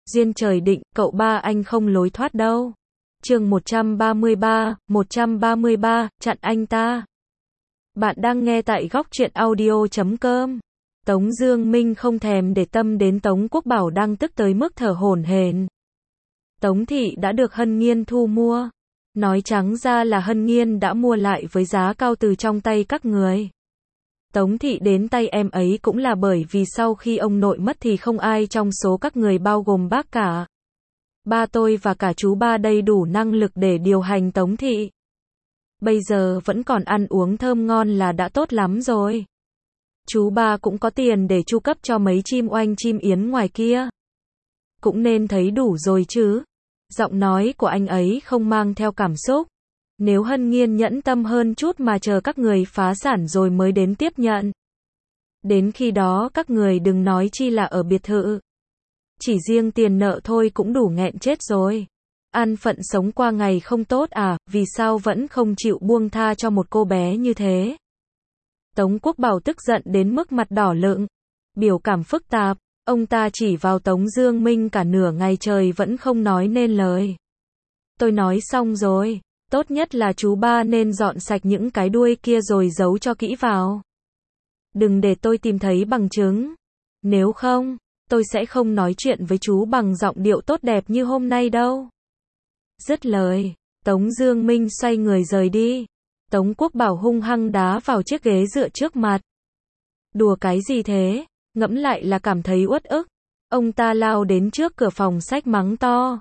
Duyên trời định, cậu ba anh không lối thoát đâu. Chương 133, chặn anh ta. Bạn đang nghe tại góc truyện audio.com. Tống Dương Minh không thèm để tâm đến Tống Quốc Bảo đang tức tới mức thở hổn hển. Tống thị đã được Hân Nghiên thu mua. Nói trắng ra là Hân Nghiên đã mua lại với giá cao từ trong tay các người. Tống thị đến tay em ấy cũng là bởi vì sau khi ông nội mất thì không ai trong số các người bao gồm bác cả. Ba tôi và cả chú ba đầy đủ năng lực để điều hành Tống thị. Bây giờ vẫn còn ăn uống thơm ngon là đã tốt lắm rồi. Chú ba cũng có tiền để chu cấp cho mấy chim oanh chim yến ngoài kia. Cũng nên thấy đủ rồi chứ. Giọng nói của anh ấy không mang theo cảm xúc. Nếu Hân Nghiên nhẫn tâm hơn chút mà chờ các người phá sản rồi mới đến tiếp nhận. Đến khi đó các người đừng nói chi là ở biệt thự. Chỉ riêng tiền nợ thôi cũng đủ nghẹn chết rồi. An phận sống qua ngày không tốt à, vì sao vẫn không chịu buông tha cho một cô bé như thế? Tống Quốc Bảo tức giận đến mức mặt đỏ lựng, biểu cảm phức tạp, ông ta chỉ vào Tống Dương Minh cả nửa ngày trời vẫn không nói nên lời. Tôi nói xong rồi, tốt nhất là chú ba nên dọn sạch những cái đuôi kia rồi giấu cho kỹ vào. Đừng để tôi tìm thấy bằng chứng. Nếu không, tôi sẽ không nói chuyện với chú bằng giọng điệu tốt đẹp như hôm nay đâu. Dứt lời, Tống Dương Minh xoay người rời đi. Tống Quốc Bảo hung hăng đá vào chiếc ghế dựa trước mặt. Đùa cái gì thế? Ngẫm lại là cảm thấy uất ức. Ông ta lao đến trước cửa phòng sách mắng to.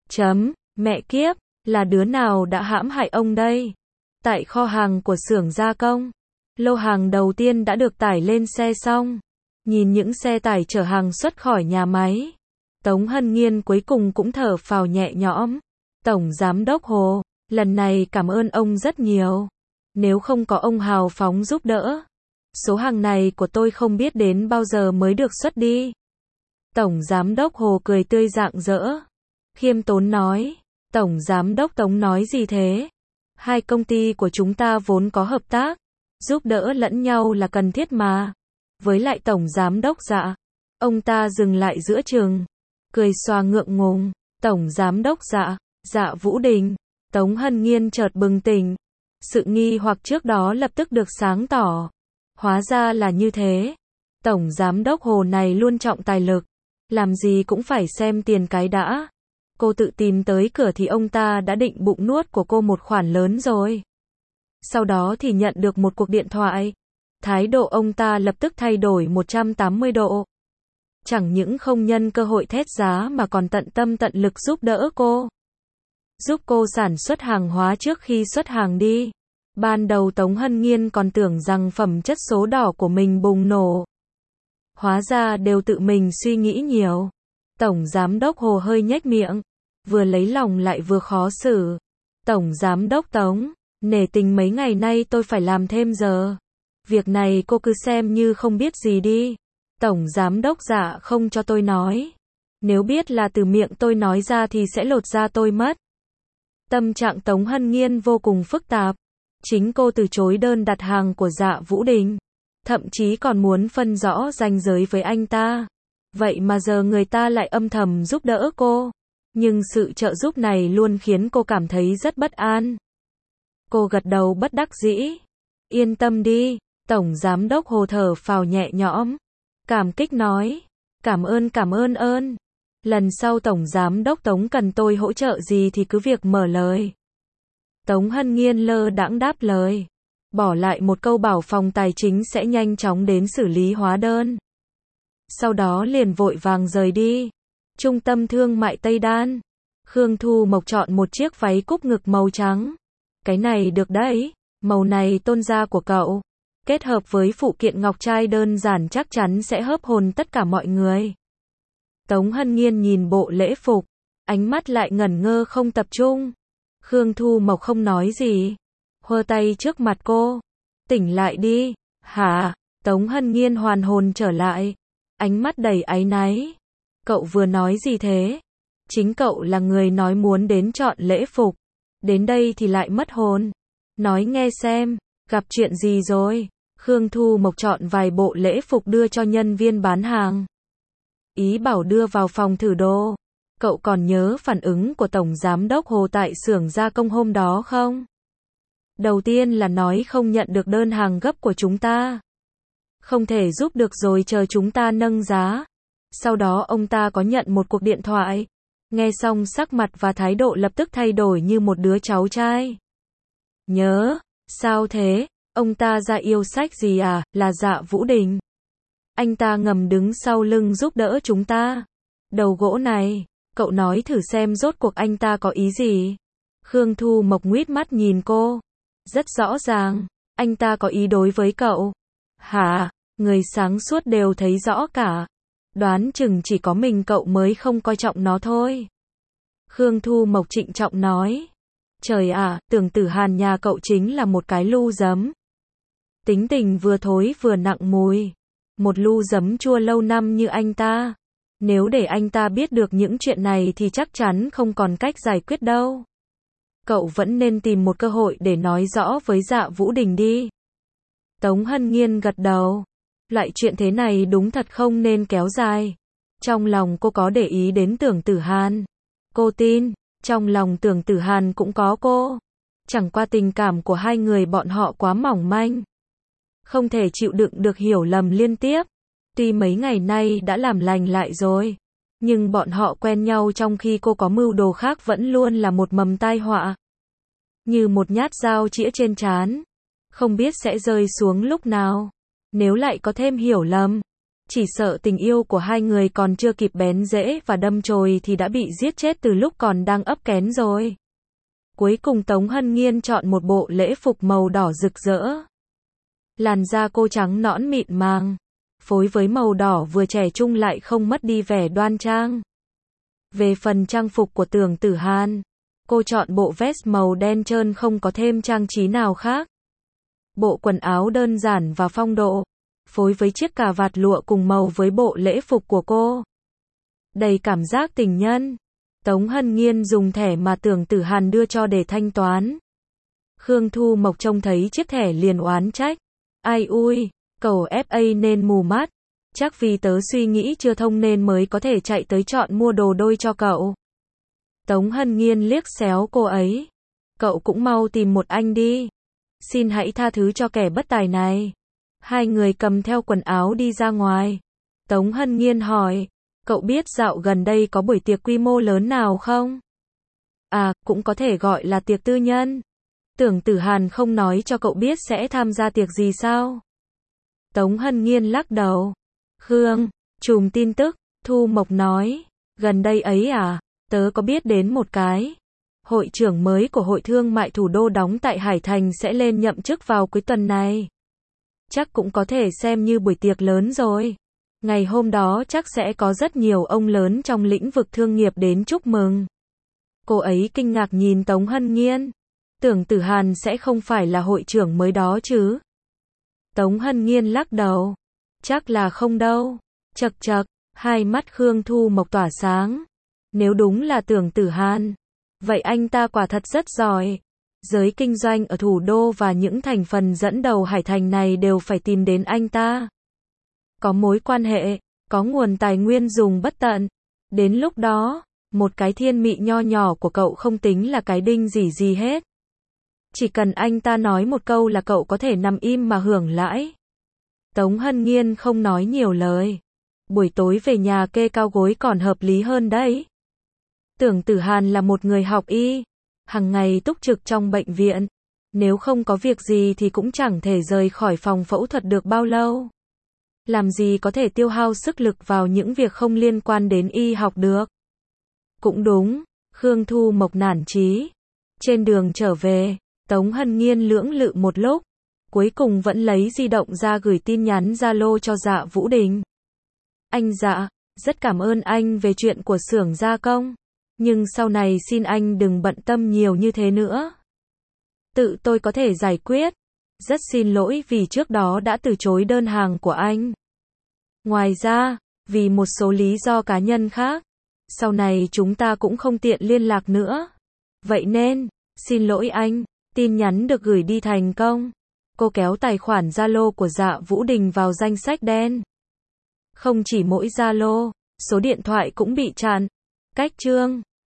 Mẹ kiếp, là đứa nào đã hãm hại ông đây? Tại kho hàng của xưởng gia công, lô hàng đầu tiên đã được tải lên xe xong. Nhìn những xe tải chở hàng xuất khỏi nhà máy, Tống Hân Nghiên cuối cùng cũng thở phào nhẹ nhõm. Tổng Giám đốc Hồ, lần này cảm ơn ông rất nhiều. Nếu không có ông hào phóng giúp đỡ, số hàng này của tôi không biết đến bao giờ mới được xuất đi. Tổng Giám đốc Hồ cười tươi rạng rỡ, khiêm tốn nói. Tổng Giám đốc Tống nói gì thế? Hai công ty của chúng ta vốn có hợp tác, giúp đỡ lẫn nhau là cần thiết mà. Với lại Tổng Giám đốc Dạ. Ông ta dừng lại giữa chừng, cười xòa ngượng ngùng. Tổng Giám đốc Dạ, Dạ Vũ Đình. Tống Hân Nghiên chợt bừng tỉnh. Sự nghi hoặc trước đó lập tức được sáng tỏ. Hóa ra là như thế. Tổng Giám đốc Hồ này luôn trọng tài lực. Làm gì cũng phải xem tiền cái đã. Cô tự tìm tới cửa thì ông ta đã định bụng nuốt của cô một khoản lớn rồi. Sau đó thì nhận được một cuộc điện thoại. Thái độ ông ta lập tức thay đổi 180 độ. Chẳng những không nhân cơ hội thét giá mà còn tận tâm tận lực giúp đỡ cô. Giúp cô sản xuất hàng hóa trước khi xuất hàng đi. Ban đầu Tống Hân Nghiên còn tưởng rằng phẩm chất số đỏ của mình bùng nổ. Hóa ra đều tự mình suy nghĩ nhiều. Tổng Giám đốc Hồ hơi nhếch miệng, vừa lấy lòng lại vừa khó xử. Tổng Giám đốc Tống, nể tình mấy ngày nay tôi phải làm thêm giờ. Việc này cô cứ xem như không biết gì đi. Tổng Giám đốc Dạ không cho tôi nói. Nếu biết là từ miệng tôi nói ra thì sẽ lột da tôi mất. Tâm trạng Tống Hân Nghiên vô cùng phức tạp. Chính cô từ chối đơn đặt hàng của Dạ Vũ Đình. Thậm chí còn muốn phân rõ ranh giới với anh ta. Vậy mà giờ người ta lại âm thầm giúp đỡ cô. Nhưng sự trợ giúp này luôn khiến cô cảm thấy rất bất an. Cô gật đầu bất đắc dĩ. Yên tâm đi. Tổng Giám đốc Hồ thở phào nhẹ nhõm. Cảm kích nói. Cảm ơn. Lần sau Tổng Giám đốc Tống cần tôi hỗ trợ gì thì cứ việc mở lời. Tống Hân Nghiên lơ đãng đáp lời. Bỏ lại một câu bảo phòng tài chính sẽ nhanh chóng đến xử lý hóa đơn. Sau đó liền vội vàng rời đi. Trung tâm thương mại Tây Đan. Khương Thu Mộc chọn một chiếc váy cúc ngực màu trắng. Cái này được đấy. Màu này tôn da của cậu. Kết hợp với phụ kiện ngọc trai đơn giản chắc chắn sẽ hớp hồn tất cả mọi người. Tống Hân Nghiên nhìn bộ lễ phục. Ánh mắt lại ngẩn ngơ không tập trung. Khương Thu Mộc không nói gì. Hơ tay trước mặt cô. Tỉnh lại đi. Hả? Tống Hân Nghiên hoàn hồn trở lại. Ánh mắt đầy áy náy. Cậu vừa nói gì thế? Chính cậu là người nói muốn đến chọn lễ phục. Đến đây thì lại mất hồn. Nói nghe xem, gặp chuyện gì rồi? Khương Thu Mộc chọn vài bộ lễ phục đưa cho nhân viên bán hàng. Ý bảo đưa vào phòng thử đồ. Cậu còn nhớ phản ứng của Tổng Giám đốc Hồ tại xưởng gia công hôm đó không? Đầu tiên là nói không nhận được đơn hàng gấp của chúng ta. Không thể giúp được rồi chờ chúng ta nâng giá. Sau đó ông ta có nhận một cuộc điện thoại. Nghe xong sắc mặt và thái độ lập tức thay đổi như một đứa cháu trai. Nhớ, sao thế? Ông ta ra yêu sách gì à? Là Dạ Vũ Đình. Anh ta ngầm đứng sau lưng giúp đỡ chúng ta. Đầu gỗ này, cậu nói thử xem rốt cuộc anh ta có ý gì. Khương Thu Mộc nguýt mắt nhìn cô. Rất rõ ràng, anh ta có ý đối với cậu. Hả? Người sáng suốt đều thấy rõ cả. Đoán chừng chỉ có mình cậu mới không coi trọng nó thôi. Khương Thu Mộc trịnh trọng nói. Trời ạ, Tưởng Tử Hàn nhà cậu chính là một cái lu giấm. Tính tình vừa thối vừa nặng mùi. Một lu giấm chua lâu năm như anh ta. Nếu để anh ta biết được những chuyện này thì chắc chắn không còn cách giải quyết đâu. Cậu vẫn nên tìm một cơ hội để nói rõ với Dạ Vũ Đình đi. Tống Hân Nghiên gật đầu. Loại chuyện thế này đúng thật không nên kéo dài. Trong lòng cô có để ý đến Tưởng Tử Hàn. Cô tin, trong lòng Tưởng Tử Hàn cũng có cô. Chẳng qua tình cảm của hai người bọn họ quá mỏng manh. Không thể chịu đựng được hiểu lầm liên tiếp. Tuy mấy ngày nay đã làm lành lại rồi. Nhưng bọn họ quen nhau trong khi cô có mưu đồ khác vẫn luôn là một mầm tai họa. Như một nhát dao chĩa trên trán. Không biết sẽ rơi xuống lúc nào. Nếu lại có thêm hiểu lầm. Chỉ sợ tình yêu của hai người còn chưa kịp bén rễ và đâm chồi thì đã bị giết chết từ lúc còn đang ấp kén rồi. Cuối cùng Tống Hân Nghiên chọn một bộ lễ phục màu đỏ rực rỡ. Làn da cô trắng nõn mịn màng. Phối với màu đỏ vừa trẻ trung lại không mất đi vẻ đoan trang. Về phần trang phục của Tưởng Tử Hàn, cô chọn bộ vest màu đen trơn không có thêm trang trí nào khác. Bộ quần áo đơn giản và phong độ, phối với chiếc cà vạt lụa cùng màu với bộ lễ phục của cô. Đầy cảm giác tình nhân. Tống Hân Nghiên dùng thẻ mà Tưởng Tử Hàn đưa cho để thanh toán. Khương Thu Mộc trông thấy chiếc thẻ liền oán trách. Ai ui, cậu FA nên mù mắt. Chắc vì tớ suy nghĩ chưa thông nên mới có thể chạy tới chọn mua đồ đôi cho cậu. Tống Hân Nghiên liếc xéo cô ấy. Cậu cũng mau tìm một anh đi. Xin hãy tha thứ cho kẻ bất tài này. Hai người cầm theo quần áo đi ra ngoài. Tống Hân Nghiên hỏi. Cậu biết dạo gần đây có buổi tiệc quy mô lớn nào không? À, cũng có thể gọi là tiệc tư nhân. Tưởng Tử Hàn không nói cho cậu biết sẽ tham gia tiệc gì sao? Tống Hân Nghiên lắc đầu. Khương, chùm tin tức, Thu Mộc nói. Gần đây ấy à, tớ có biết đến một cái. Hội trưởng mới của Hội Thương mại Thủ đô đóng tại Hải Thành sẽ lên nhậm chức vào cuối tuần này. Chắc cũng có thể xem như buổi tiệc lớn rồi. Ngày hôm đó chắc sẽ có rất nhiều ông lớn trong lĩnh vực thương nghiệp đến chúc mừng. Cô ấy kinh ngạc nhìn Tống Hân Nghiên. Tưởng Tử Hàn sẽ không phải là hội trưởng mới đó chứ? Tống Hân Nghiên lắc đầu. Chắc là không đâu. Chậc chậc, hai mắt Khương Thu Mộc tỏa sáng. Nếu đúng là Tưởng Tử Hàn, vậy anh ta quả thật rất giỏi. Giới kinh doanh ở thủ đô và những thành phần dẫn đầu Hải Thành này đều phải tìm đến anh ta. Có mối quan hệ, có nguồn tài nguyên dùng bất tận. Đến lúc đó, một cái thiên mị nho nhỏ của cậu không tính là cái đinh gì hết. Chỉ cần anh ta nói một câu là cậu có thể nằm im mà hưởng lãi. Tống Hân Nghiên không nói nhiều lời. Buổi tối về nhà kê cao gối còn hợp lý hơn đấy. Tưởng Tử Hàn là một người học y, hàng ngày túc trực trong bệnh viện. Nếu không có việc gì thì cũng chẳng thể rời khỏi phòng phẫu thuật được bao lâu. Làm gì có thể tiêu hao sức lực vào những việc không liên quan đến y học được. Cũng đúng, Khương Thu Mộc nản chí. Trên đường trở về, Tống Hân Nghiên lưỡng lự một lúc. Cuối cùng vẫn lấy di động ra gửi tin nhắn Zalo cho Dạ Vũ Đình. Anh Dạ, rất cảm ơn anh về chuyện của xưởng gia công. Nhưng sau này xin anh đừng bận tâm nhiều như thế nữa. Tự tôi có thể giải quyết. Rất xin lỗi vì trước đó đã từ chối đơn hàng của anh. Ngoài ra, vì một số lý do cá nhân khác, sau này chúng ta cũng không tiện liên lạc nữa. Vậy nên, xin lỗi anh, tin nhắn được gửi đi thành công. Cô kéo tài khoản Zalo của Dạ Vũ Đình vào danh sách đen. Không chỉ mỗi Zalo, số điện thoại cũng bị chặn. Cách chương